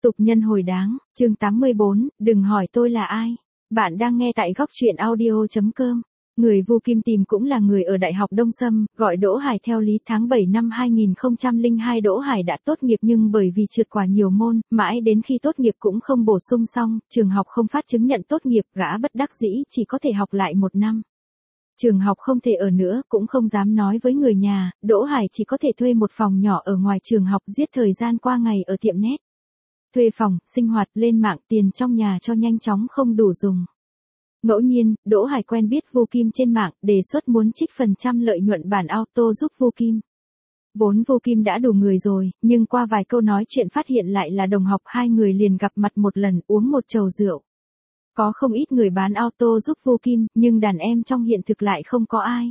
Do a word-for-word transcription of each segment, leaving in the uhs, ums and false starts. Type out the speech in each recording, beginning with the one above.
Tục nhân hồi đáng, chương tám mươi bốn, đừng hỏi tôi là ai. Bạn đang nghe tại góc truyện audio chấm com. Người Vu Kim tìm cũng là người ở Đại học Đông Sâm, gọi Đỗ Hải theo lý. Tháng bảy năm hai nghìn không trăm lẻ hai Đỗ Hải đã tốt nghiệp nhưng bởi vì trượt quá nhiều môn, mãi đến khi tốt nghiệp cũng không bổ sung xong, trường học không phát chứng nhận tốt nghiệp, gã bất đắc dĩ chỉ có thể học lại một năm. Trường học không thể ở nữa, cũng không dám nói với người nhà, Đỗ Hải chỉ có thể thuê một phòng nhỏ ở ngoài trường học giết thời gian qua ngày ở tiệm net. Thuê phòng, sinh hoạt, lên mạng, tiền trong nhà cho nhanh chóng không đủ dùng. Ngẫu nhiên, Đỗ Hải quen biết Vu Kim trên mạng, đề xuất muốn trích phần trăm lợi nhuận bản auto giúp Vu Kim. Vốn Vu Kim đã đủ người rồi, nhưng qua vài câu nói chuyện phát hiện lại là đồng học, hai người liền gặp mặt một lần, uống một chầu rượu. Có không ít người bán auto giúp Vu Kim, nhưng đàn em trong hiện thực lại không có ai.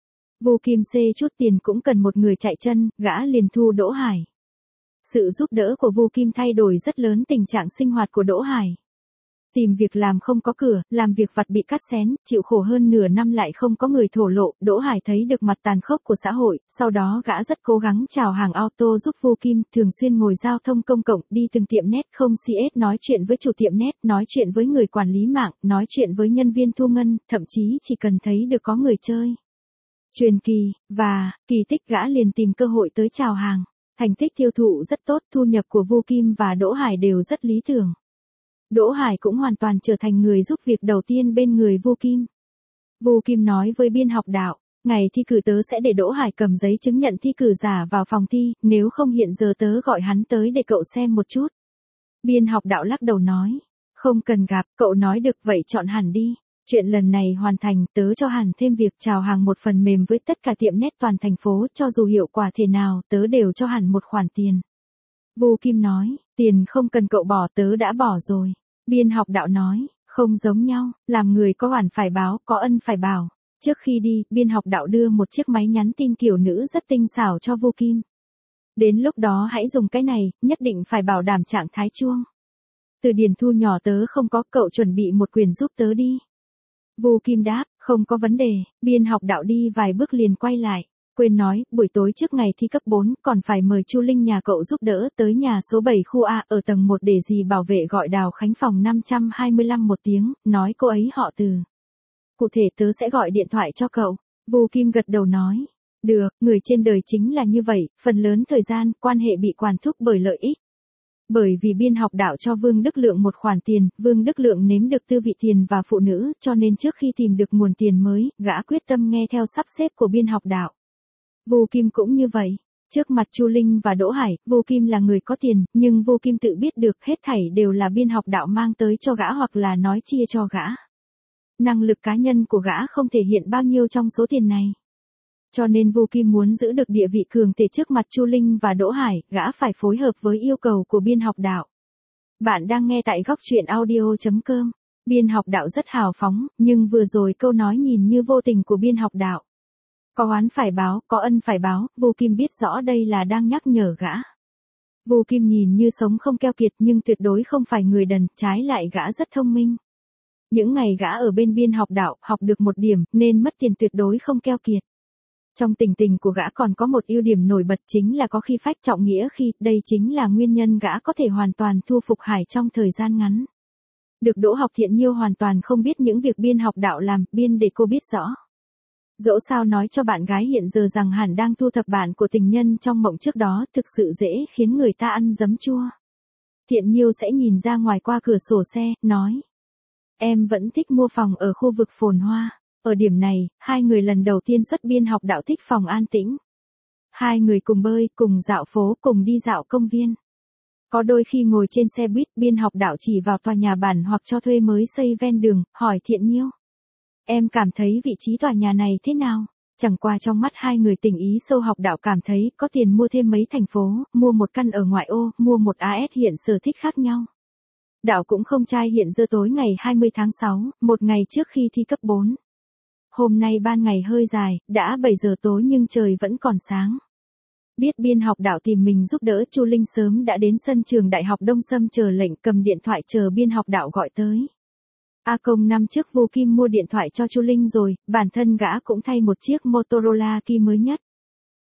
Vu Kim xê chút tiền cũng cần một người chạy chân, gã liền thu Đỗ Hải. Sự giúp đỡ của Vu Kim thay đổi rất lớn tình trạng sinh hoạt của Đỗ Hải. Tìm việc làm không có cửa, làm việc vặt bị cắt xén, chịu khổ hơn nửa năm lại không có người thổ lộ, Đỗ Hải thấy được mặt tàn khốc của xã hội, sau đó gã rất cố gắng chào hàng auto giúp Vu Kim, thường xuyên ngồi giao thông công cộng, đi từng tiệm net không xê ét nói chuyện với chủ tiệm net, nói chuyện với người quản lý mạng, nói chuyện với nhân viên thu ngân, thậm chí chỉ cần thấy được có người chơi. Truyền kỳ, và, kỳ tích gã liền tìm cơ hội tới chào hàng. Thành tích tiêu thụ rất tốt, thu nhập của Vu Kim và Đỗ Hải đều rất lý tưởng. Đỗ Hải cũng hoàn toàn trở thành người giúp việc đầu tiên bên người Vu Kim. Vu Kim nói với biên học đạo, ngày thi cử tớ sẽ để Đỗ Hải cầm giấy chứng nhận thi cử giả vào phòng thi, nếu không hiện giờ tớ gọi hắn tới để cậu xem một chút. Biên học đạo lắc đầu nói, không cần gặp, cậu nói được vậy chọn hẳn đi. Chuyện lần này hoàn thành, tớ cho hẳn thêm việc chào hàng một phần mềm với tất cả tiệm net toàn thành phố, cho dù hiệu quả thế nào, tớ đều cho hẳn một khoản tiền. Vu Kim nói, tiền không cần cậu bỏ, tớ đã bỏ rồi. Biên học đạo nói, không giống nhau, làm người có oản phải báo, có ân phải báo. Trước khi đi, biên học đạo đưa một chiếc máy nhắn tin kiểu nữ rất tinh xảo cho Vu Kim. Đến lúc đó hãy dùng cái này, nhất định phải bảo đảm trạng thái chuông. Từ điển thu nhỏ tớ không có, cậu chuẩn bị một quyển giúp tớ đi. Vu Kim đáp, không có vấn đề. Biên học đạo đi vài bước liền quay lại. Quên nói, buổi tối trước ngày thi cấp bốn, còn phải mời Chu Linh nhà cậu giúp đỡ tới nhà số bảy khu A ở tầng một để dì bảo vệ gọi Đào Khánh phòng năm trăm hai mươi lăm một tiếng, nói cô ấy họ Từ. Cụ thể tớ sẽ gọi điện thoại cho cậu. Vu Kim gật đầu nói, được, người trên đời chính là như vậy, phần lớn thời gian, quan hệ bị quản thúc bởi lợi ích. Bởi vì biên học đạo cho Vương Đức Lượng một khoản tiền, Vương Đức Lượng nếm được tư vị tiền và phụ nữ, cho nên trước khi tìm được nguồn tiền mới, gã quyết tâm nghe theo sắp xếp của biên học đạo. Vu Kim cũng như vậy. Trước mặt Chu Linh và Đỗ Hải, Vu Kim là người có tiền, nhưng Vu Kim tự biết được hết thảy đều là biên học đạo mang tới cho gã hoặc là nói chia cho gã. Năng lực cá nhân của gã không thể hiện bao nhiêu trong số tiền này. Cho nên Vu Kim muốn giữ được địa vị cường tề trước mặt Chu Linh và Đỗ Hải, gã phải phối hợp với yêu cầu của biên học đạo. Bạn đang nghe tại góc truyện audio chấm com. Biên học đạo rất hào phóng, nhưng vừa rồi câu nói nhìn như vô tình của biên học đạo. Có oán phải báo, có ân phải báo, Vu Kim biết rõ đây là đang nhắc nhở gã. Vu Kim nhìn như sống không keo kiệt nhưng tuyệt đối không phải người đần, trái lại gã rất thông minh. Những ngày gã ở bên biên học đạo, học được một điểm, nên mất tiền tuyệt đối không keo kiệt. Trong tình tình của gã còn có một ưu điểm nổi bật chính là có khi phách trọng nghĩa khi, đây chính là nguyên nhân gã có thể hoàn toàn thu phục Hải trong thời gian ngắn. Được Đỗ Học Thiện Nhiêu hoàn toàn không biết những việc biên học đạo làm, biên để cô biết rõ. Dẫu sao nói cho bạn gái hiện giờ rằng hẳn đang thu thập bạn của tình nhân trong mộng trước đó, thực sự dễ khiến người ta ăn giấm chua. Thiện Nhiêu sẽ nhìn ra ngoài qua cửa sổ xe, nói. Em vẫn thích mua phòng ở khu vực phồn hoa. Ở điểm này, hai người lần đầu tiên xuất biên học đạo thích phòng an tĩnh. Hai người cùng bơi, cùng dạo phố, cùng đi dạo công viên. Có đôi khi ngồi trên xe buýt, biên học đạo chỉ vào tòa nhà bản hoặc cho thuê mới xây ven đường, hỏi Thiện Nhiêu. Em cảm thấy vị trí tòa nhà này thế nào? Chẳng qua trong mắt hai người tình ý sâu học đạo cảm thấy có tiền mua thêm mấy thành phố, mua một căn ở ngoại ô, mua một a ét hiện sở thích khác nhau. Đạo cũng không trai hiện giờ tối ngày hai mươi tháng sáu, một ngày trước khi thi cấp bốn. Hôm nay ban ngày hơi dài, đã bảy giờ tối nhưng trời vẫn còn sáng. Biết biên học đạo tìm mình giúp đỡ, Chu Linh sớm đã đến sân trường Đại học Đông Sâm chờ lệnh, cầm điện thoại chờ biên học đạo gọi tới. A Công năm trước Vu Kim mua điện thoại cho Chu Linh rồi, bản thân gã cũng thay một chiếc Motorola Ki mới nhất.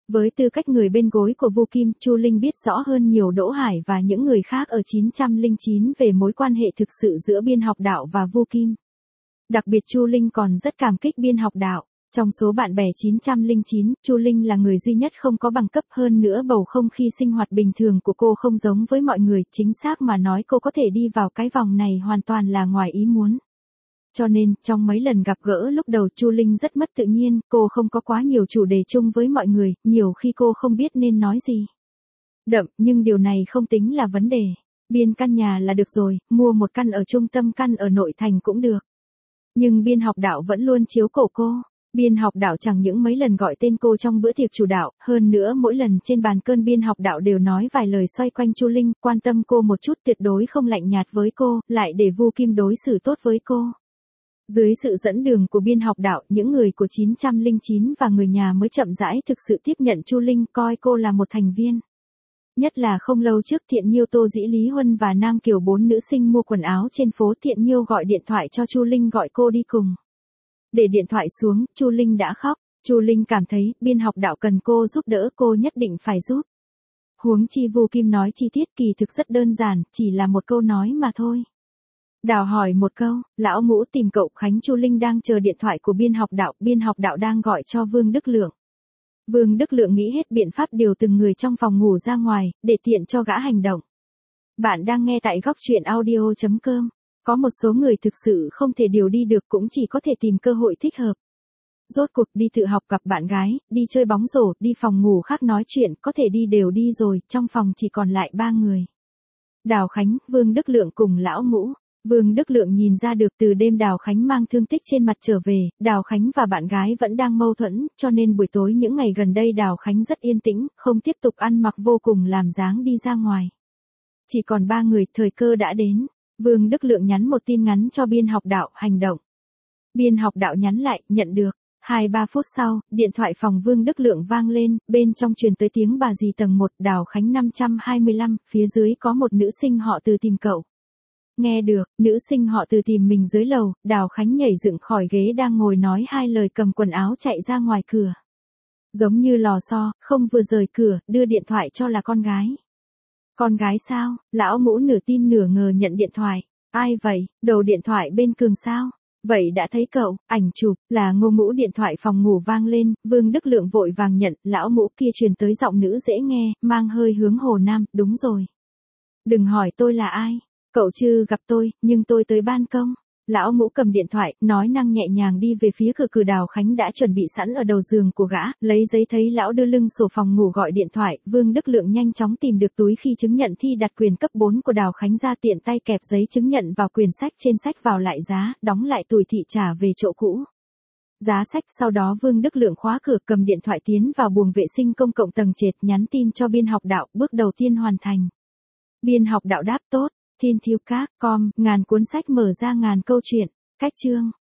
Với tư cách người bên gối của Vu Kim, Chu Linh biết rõ hơn nhiều Đỗ Hải và những người khác ở chín trăm lẻ chín về mối quan hệ thực sự giữa biên học đạo và Vu Kim. Đặc biệt Chu Linh còn rất cảm kích biên học đạo. Trong số bạn bè chín trăm lẻ chín, Chu Linh là người duy nhất không có bằng cấp, hơn nữa bầu không khí sinh hoạt bình thường của cô không giống với mọi người, chính xác mà nói cô có thể đi vào cái vòng này hoàn toàn là ngoài ý muốn. Cho nên, trong mấy lần gặp gỡ lúc đầu Chu Linh rất mất tự nhiên, cô không có quá nhiều chủ đề chung với mọi người, nhiều khi cô không biết nên nói gì. Đậm, nhưng điều này không tính là vấn đề. Biên căn nhà là được rồi, mua một căn ở trung tâm, căn ở nội thành cũng được. Nhưng biên học đạo vẫn luôn chiếu cổ cô. Biên học đạo chẳng những mấy lần gọi tên cô trong bữa tiệc chủ đạo, hơn nữa mỗi lần trên bàn cơm biên học đạo đều nói vài lời xoay quanh Chu Linh, quan tâm cô một chút, tuyệt đối không lạnh nhạt với cô, lại để Vu Kim đối xử tốt với cô. Dưới sự dẫn đường của biên học đạo, những người của chín trăm lẻ chín và người nhà mới chậm rãi thực sự tiếp nhận Chu Linh, coi cô là một thành viên. Nhất là không lâu trước Thiện Nhiêu, Tô Dĩ, Lý Huân và Nam Kiều bốn nữ sinh mua quần áo trên phố, Thiện Nhiêu gọi điện thoại cho Chu Linh gọi cô đi cùng. Để điện thoại xuống, Chu Linh đã khóc. Chu Linh cảm thấy biên học đạo cần cô giúp đỡ, cô nhất định phải giúp. Huống chi Vu Kim nói chi tiết kỳ thực rất đơn giản, chỉ là một câu nói mà thôi. Đào hỏi một câu, lão ngũ tìm cậu Khánh. Chu Linh đang chờ điện thoại của biên học đạo, biên học đạo đang gọi cho Vương Đức Lượng. Vương Đức Lượng nghĩ hết biện pháp điều từng người trong phòng ngủ ra ngoài, để tiện cho gã hành động. Bạn đang nghe tại góc truyện audio chấm com. Có một số người thực sự không thể điều đi được, cũng chỉ có thể tìm cơ hội thích hợp. Rốt cuộc đi tự học, gặp bạn gái, đi chơi bóng rổ, đi phòng ngủ khác nói chuyện, có thể đi đều đi rồi, trong phòng chỉ còn lại ba người. Đào Khánh, Vương Đức Lượng cùng lão ngũ. Vương Đức Lượng nhìn ra được từ đêm Đào Khánh mang thương tích trên mặt trở về, Đào Khánh và bạn gái vẫn đang mâu thuẫn, cho nên buổi tối những ngày gần đây Đào Khánh rất yên tĩnh, không tiếp tục ăn mặc vô cùng làm dáng đi ra ngoài. Chỉ còn ba người, thời cơ đã đến. Vương Đức Lượng nhắn một tin ngắn cho biên học đạo, hành động. Biên học đạo nhắn lại, nhận được. Hai ba phút sau, điện thoại phòng Vương Đức Lượng vang lên, bên trong truyền tới tiếng bà dì tầng một, Đào Khánh năm trăm hai mươi lăm, phía dưới có một nữ sinh họ Từ tìm cậu. Nghe được, nữ sinh họ Từ tìm mình dưới lầu, Đào Khánh nhảy dựng khỏi ghế đang ngồi nói hai lời, cầm quần áo chạy ra ngoài cửa. Giống như lò xo, không vừa rời cửa, đưa điện thoại cho là con gái. Con gái sao? Lão ngũ nửa tin nửa ngờ nhận điện thoại. Ai vậy? Đầu điện thoại bên Cường sao? Vậy đã thấy cậu, ảnh chụp, là Ngô Ngũ. Điện thoại phòng ngủ vang lên, Vương Đức Lượng vội vàng nhận, lão ngũ kia truyền tới giọng nữ dễ nghe, mang hơi hướng Hồ Nam, đúng rồi. Đừng hỏi tôi là ai. Cậu chưa gặp tôi, nhưng tôi tới ban công. Lão ngũ cầm điện thoại, nói năng nhẹ nhàng đi về phía cửa. Cửa Đào Khánh đã chuẩn bị sẵn ở đầu giường của gã, lấy giấy, thấy lão đưa lưng sổ phòng ngủ gọi điện thoại, Vương Đức Lượng nhanh chóng tìm được túi khi chứng nhận thi đặt quyền cấp bốn của Đào Khánh ra, tiện tay kẹp giấy chứng nhận vào quyển sách, trên sách vào lại giá, đóng lại tủi thị trả về chỗ cũ. Giá sách, sau đó Vương Đức Lượng khóa cửa, cầm điện thoại tiến vào buồng vệ sinh công cộng tầng trệt, nhắn tin cho biên học đạo, bước đầu tiên hoàn thành. Biên học đạo đáp tốt. Thiên Thiêu Các, com, ngàn cuốn sách mở ra ngàn câu chuyện. Cách chương.